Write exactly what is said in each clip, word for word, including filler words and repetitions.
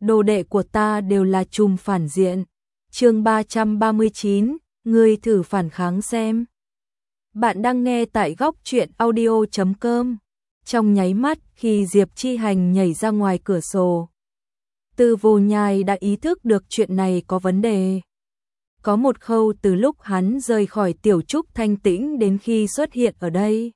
đồ đệ của ta đều là trùm phản diện. Chương ba trăm ba mươi chín, ngươi thử phản kháng xem. Bạn đang nghe tại góc truyện audio chấm com. Trong nháy mắt khi Diệp Chi Hành nhảy ra ngoài cửa sổ, Tư Vô Nhai đã ý thức được chuyện này có vấn đề. Có một khâu từ lúc hắn rời khỏi tiểu trúc thanh tĩnh đến khi xuất hiện ở đây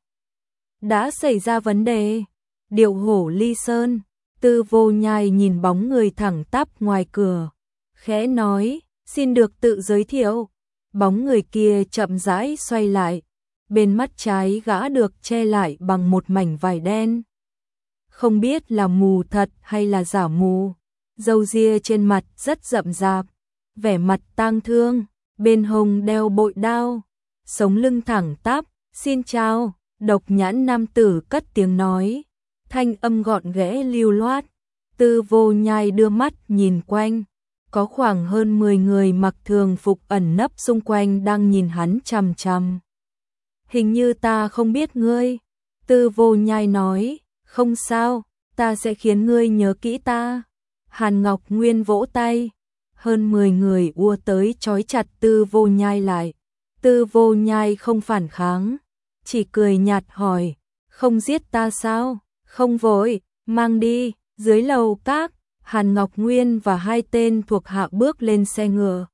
đã xảy ra vấn đề. Điệu hổ ly sơn. Tư Vô Nhai nhìn bóng người thẳng tắp ngoài cửa, khẽ nói, xin được tự giới thiệu. Bóng người kia chậm rãi xoay lại, bên mắt trái gã được che lại bằng một mảnh vải đen. Không biết là mù thật hay là giả mù, râu ria trên mặt rất rậm rạp, vẻ mặt tang thương, bên hông đeo bội đao, sống lưng thẳng tắp. Xin chào. Độc nhãn nam tử cất tiếng nói, thanh âm gọn ghẽ lưu loát. Tư Vô Nhai đưa mắt nhìn quanh, có khoảng hơn mười người mặc thường phục ẩn nấp xung quanh đang nhìn hắn chằm chằm. Hình như ta không biết ngươi. Tư Vô Nhai nói, không sao, ta sẽ khiến ngươi nhớ kỹ ta. Hàn Ngọc Nguyên vỗ tay, hơn mười người ùa tới trói chặt Tư Vô Nhai lại. Tư Vô Nhai không phản kháng, chỉ cười nhạt hỏi, không giết ta sao? Không vội, mang đi. Dưới lầu các, Hàn Ngọc Nguyên và hai tên thuộc hạ bước lên xe ngựa.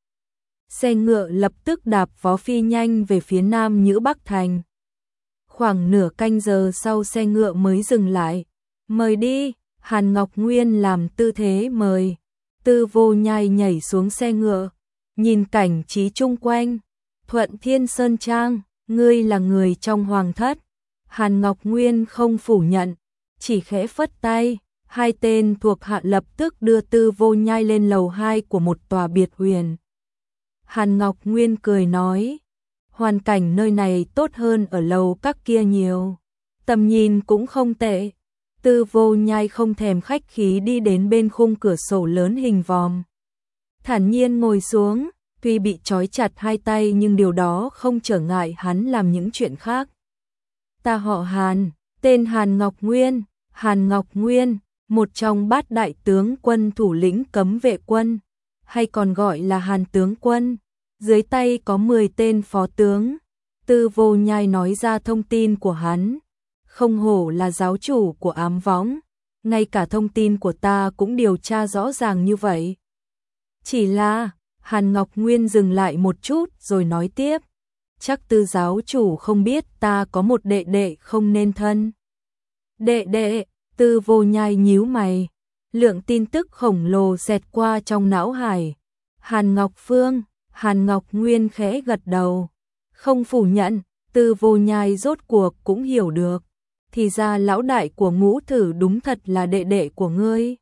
Xe ngựa lập tức đạp vó phi nhanh về phía Nam Nhữ Bắc Thành. Khoảng nửa canh giờ sau xe ngựa mới dừng lại. Mời đi. Hàn Ngọc Nguyên làm tư thế mời. Tư Vô Nhai nhảy xuống xe ngựa, nhìn cảnh trí chung quanh. Thuận Thiên Sơn Trang, ngươi là người trong hoàng thất. Hàn Ngọc Nguyên không phủ nhận, chỉ khẽ phất tay. Hai tên thuộc hạ lập tức đưa Tư Vô Nhai lên lầu hai của một tòa biệt huyền. Hàn Ngọc Nguyên cười nói, hoàn cảnh nơi này tốt hơn ở lầu các kia nhiều, tầm nhìn cũng không tệ. Tư Vô Nhai không thèm khách khí đi đến bên khung cửa sổ lớn hình vòm, thản nhiên ngồi xuống. Tuy bị trói chặt hai tay nhưng điều đó không trở ngại hắn làm những chuyện khác. Ta họ Hàn, tên Hàn Ngọc Nguyên. Hàn Ngọc Nguyên, một trong bát đại tướng quân thủ lĩnh cấm vệ quân, hay còn gọi là Hàn tướng quân. Dưới tay có mười tên phó tướng. Tư Vô Nhai nói ra thông tin của hắn. Không hổ là giáo chủ của ám võng, ngay cả thông tin của ta cũng điều tra rõ ràng như vậy. Chỉ là, Hàn Ngọc Nguyên dừng lại một chút rồi nói tiếp, chắc Tư giáo chủ không biết ta có một đệ đệ không nên thân. Đệ đệ? Tư Vô Nhai nhíu mày, lượng tin tức khổng lồ xẹt qua trong não hải. Hàn Ngọc Phương. Hàn Ngọc Nguyên khẽ gật đầu, không phủ nhận. Tư Vô Nhai rốt cuộc cũng hiểu được, thì ra lão đại của Ngũ Thử đúng thật là đệ đệ của ngươi.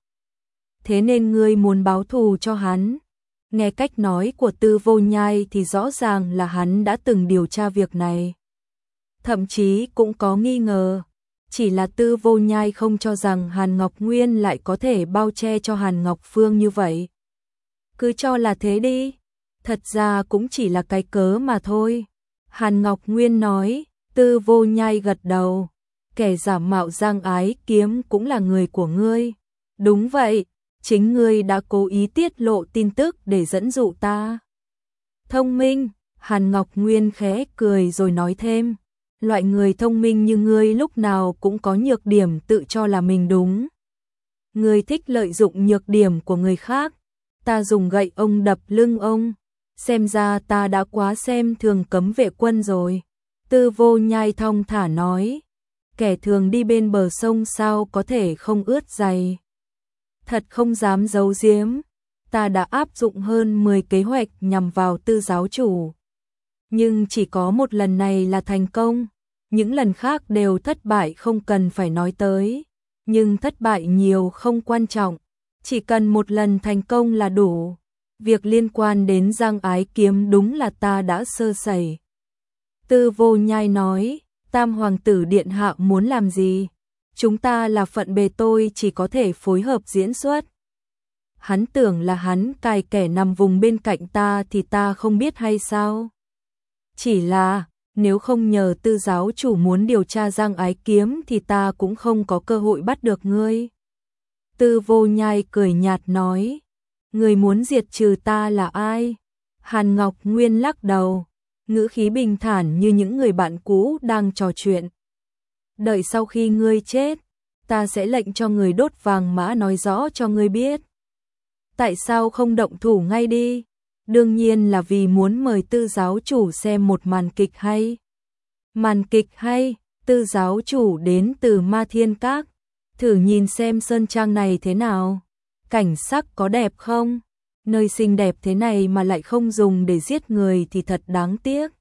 Thế nên ngươi muốn báo thù cho hắn. Nghe cách nói của Tư Vô Nhai thì rõ ràng là hắn đã từng điều tra việc này, thậm chí cũng có nghi ngờ. Chỉ là Tư Vô Nhai không cho rằng Hàn Ngọc Nguyên lại có thể bao che cho Hàn Ngọc Phương như vậy. Cứ cho là thế đi, thật ra cũng chỉ là cái cớ mà thôi. Hàn Ngọc Nguyên nói. Tư Vô Nhai gật đầu, kẻ giả mạo Giang Ái Kiếm cũng là người của ngươi. Đúng vậy, chính ngươi đã cố ý tiết lộ tin tức để dẫn dụ ta. Thông minh. Hàn Ngọc Nguyên khẽ cười rồi nói thêm, loại người thông minh như ngươi lúc nào cũng có nhược điểm tự cho là mình đúng. Ngươi thích lợi dụng nhược điểm của người khác. Ta dùng gậy ông đập lưng ông, xem ra ta đã quá xem thường cấm vệ quân rồi. Tư Vô Nhai thong thả nói, kẻ thường đi bên bờ sông sao có thể không ướt giày. Thật không dám giấu giếm, ta đã áp dụng hơn mười kế hoạch nhằm vào Tư giáo chủ, nhưng chỉ có một lần này là thành công. Những lần khác đều thất bại không cần phải nói tới, nhưng thất bại nhiều không quan trọng, chỉ cần một lần thành công là đủ. Việc liên quan đến Giang Ái Kiếm đúng là ta đã sơ sẩy. Tư Vô Nhai nói, Tam Hoàng tử điện hạ muốn làm gì? Chúng ta là phận bề tôi chỉ có thể phối hợp diễn xuất. Hắn tưởng là hắn cài kẻ nằm vùng bên cạnh ta thì ta không biết hay sao? Chỉ là, nếu không nhờ Tư giáo chủ muốn điều tra Giang Ái Kiếm thì ta cũng không có cơ hội bắt được ngươi. Tư Vô Nhai cười nhạt nói, người muốn diệt trừ ta là ai? Hàn Ngọc Nguyên lắc đầu, ngữ khí bình thản như những người bạn cũ đang trò chuyện. Đợi sau khi ngươi chết, ta sẽ lệnh cho người đốt vàng mã nói rõ cho ngươi biết. Tại sao không động thủ ngay đi? Đương nhiên là vì muốn mời Tư giáo chủ xem một màn kịch hay. Màn kịch hay, Tư giáo chủ đến từ Ma Thiên Các, thử nhìn xem sơn trang này thế nào, cảnh sắc có đẹp không? Nơi xinh đẹp thế này mà lại không dùng để giết người thì thật đáng tiếc.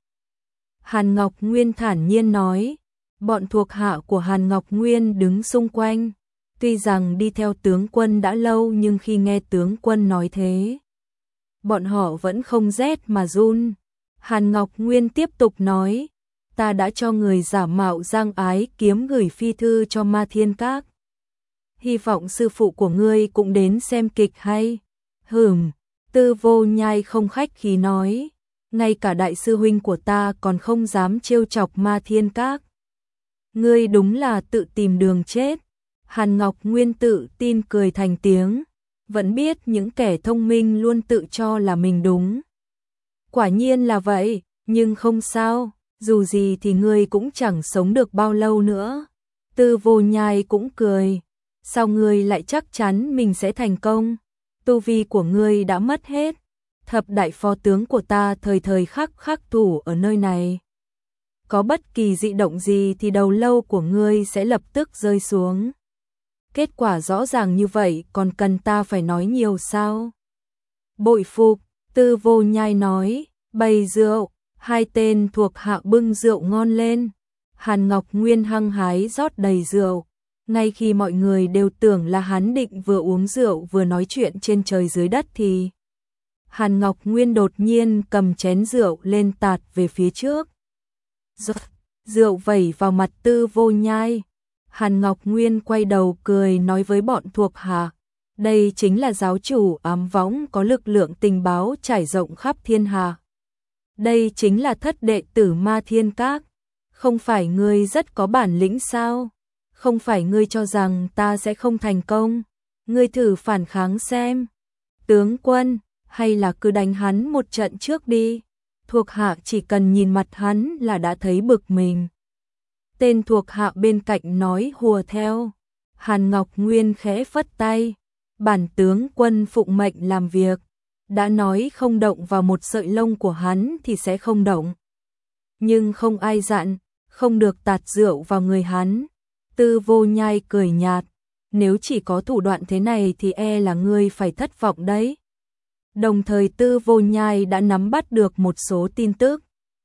Hàn Ngọc Nguyên thản nhiên nói, bọn thuộc hạ của Hàn Ngọc Nguyên đứng xung quanh, tuy rằng đi theo tướng quân đã lâu nhưng khi nghe tướng quân nói thế, bọn họ vẫn không rét mà run. Hàn Ngọc Nguyên tiếp tục nói, ta đã cho người giả mạo Giang Ái Kiếm gửi phi thư cho Ma Thiên Các. Hy vọng sư phụ của ngươi cũng đến xem kịch hay. Hửm, Tư Vô Nhai không khách khí nói, ngay cả đại sư huynh của ta còn không dám trêu chọc Ma Thiên Các. Ngươi đúng là tự tìm đường chết. Hàn Ngọc Nguyên tự tin cười thành tiếng, vẫn biết những kẻ thông minh luôn tự cho là mình đúng. Quả nhiên là vậy, nhưng không sao, dù gì thì ngươi cũng chẳng sống được bao lâu nữa. Tư Vô Nhai cũng cười, sao ngươi lại chắc chắn mình sẽ thành công? Tu vi của ngươi đã mất hết, thập đại phó tướng của ta thời thời khắc khắc thủ ở nơi này. Có bất kỳ dị động gì thì đầu lâu của ngươi sẽ lập tức rơi xuống. Kết quả rõ ràng như vậy còn cần ta phải nói nhiều sao? Bội phục, Tư Vô Nhai nói, bày rượu, hai tên thuộc hạ bưng rượu ngon lên. Hàn Ngọc Nguyên hăng hái rót đầy rượu, ngay khi mọi người đều tưởng là hắn định vừa uống rượu vừa nói chuyện trên trời dưới đất thì Hàn Ngọc Nguyên đột nhiên cầm chén rượu lên tạt về phía trước. Rượu vẩy vào mặt Tư Vô Nhai. Hàn Ngọc Nguyên quay đầu cười nói với bọn thuộc hạ, đây chính là giáo chủ ám võng có lực lượng tình báo trải rộng khắp thiên hạ. Đây chính là thất đệ tử Ma Thiên Các. Không phải ngươi rất có bản lĩnh sao? Không phải ngươi cho rằng ta sẽ không thành công? Ngươi thử phản kháng xem. Tướng quân, hay là cứ đánh hắn một trận trước đi. Thuộc hạ chỉ cần nhìn mặt hắn là đã thấy bực mình. Tên thuộc hạ bên cạnh nói hùa theo. Hàn Ngọc Nguyên khẽ phất tay. Bản tướng quân phụng mệnh làm việc. Đã nói không động vào một sợi lông của hắn thì sẽ không động. Nhưng không ai dặn, không được tạt rượu vào người hắn. Tư Vô Nhai cười nhạt. Nếu chỉ có thủ đoạn thế này thì e là ngươi phải thất vọng đấy. Đồng thời Tư Vô Nhai đã nắm bắt được một số tin tức.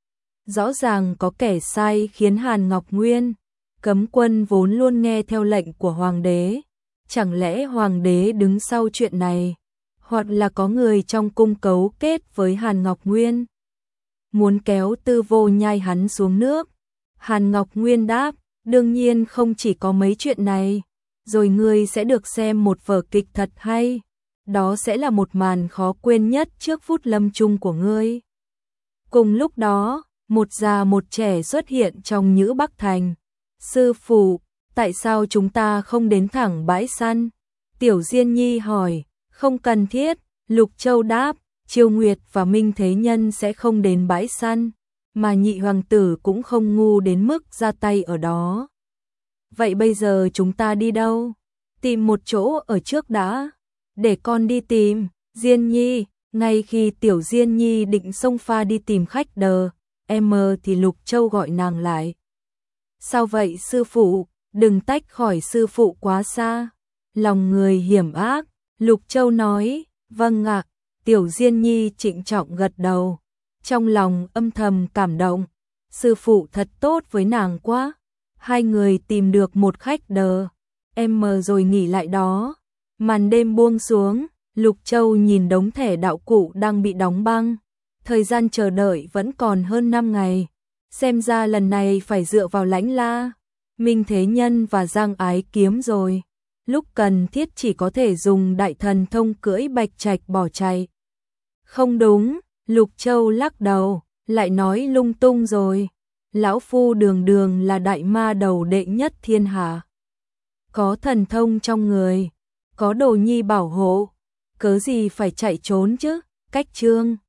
Rõ ràng có kẻ sai khiến Hàn Ngọc Nguyên, cấm quân vốn luôn nghe theo lệnh của Hoàng đế. Chẳng lẽ Hoàng đế đứng sau chuyện này? Hoặc là có người trong cung cấu kết với Hàn Ngọc Nguyên, muốn kéo Tư Vô Nhai hắn xuống nước. Hàn Ngọc Nguyên đáp, đương nhiên không chỉ có mấy chuyện này. Rồi ngươi sẽ được xem một vở kịch thật hay. Đó sẽ là một màn khó quên nhất trước phút lâm chung của ngươi. Cùng lúc đó, một già một trẻ xuất hiện trong Nhữ Bắc Thành. Sư phụ, tại sao chúng ta không đến thẳng bãi săn? Tiểu Diên Nhi hỏi. Không cần thiết, Lục Châu đáp, Chiêu Nguyệt và Minh Thế Nhân sẽ không đến bãi săn, mà nhị hoàng tử cũng không ngu đến mức ra tay ở đó. Vậy bây giờ chúng ta đi đâu? Tìm một chỗ ở trước đã. Để con đi tìm. Diên Nhi, ngay khi Tiểu Diên Nhi định xông pha đi tìm khách đờ, em thì Lục Châu gọi nàng lại. Sao vậy sư phụ, đừng tách khỏi sư phụ quá xa. Lòng người hiểm ác. Lục Châu nói, vâng ạ. Tiểu Diên Nhi trịnh trọng gật đầu, trong lòng âm thầm cảm động. Sư phụ thật tốt với nàng quá. Hai người tìm được một khách đờ, em rồi nghỉ lại đó. Màn đêm buông xuống, Lục Châu nhìn đống thẻ đạo cụ đang bị đóng băng. Thời gian chờ đợi vẫn còn hơn năm ngày. Xem ra lần này phải dựa vào Lãnh La, Minh Thế Nhân và Giang Ái Kiếm rồi. Lúc cần thiết chỉ có thể dùng đại thần thông cưỡi bạch trạch bỏ chạy. Không đúng, Lục Châu lắc đầu, lại nói lung tung rồi. Lão Phu đường đường là đại ma đầu đệ nhất thiên hạ, có thần thông trong người, có Đồ Nhi bảo hộ, cớ gì phải chạy trốn chứ? Cách chương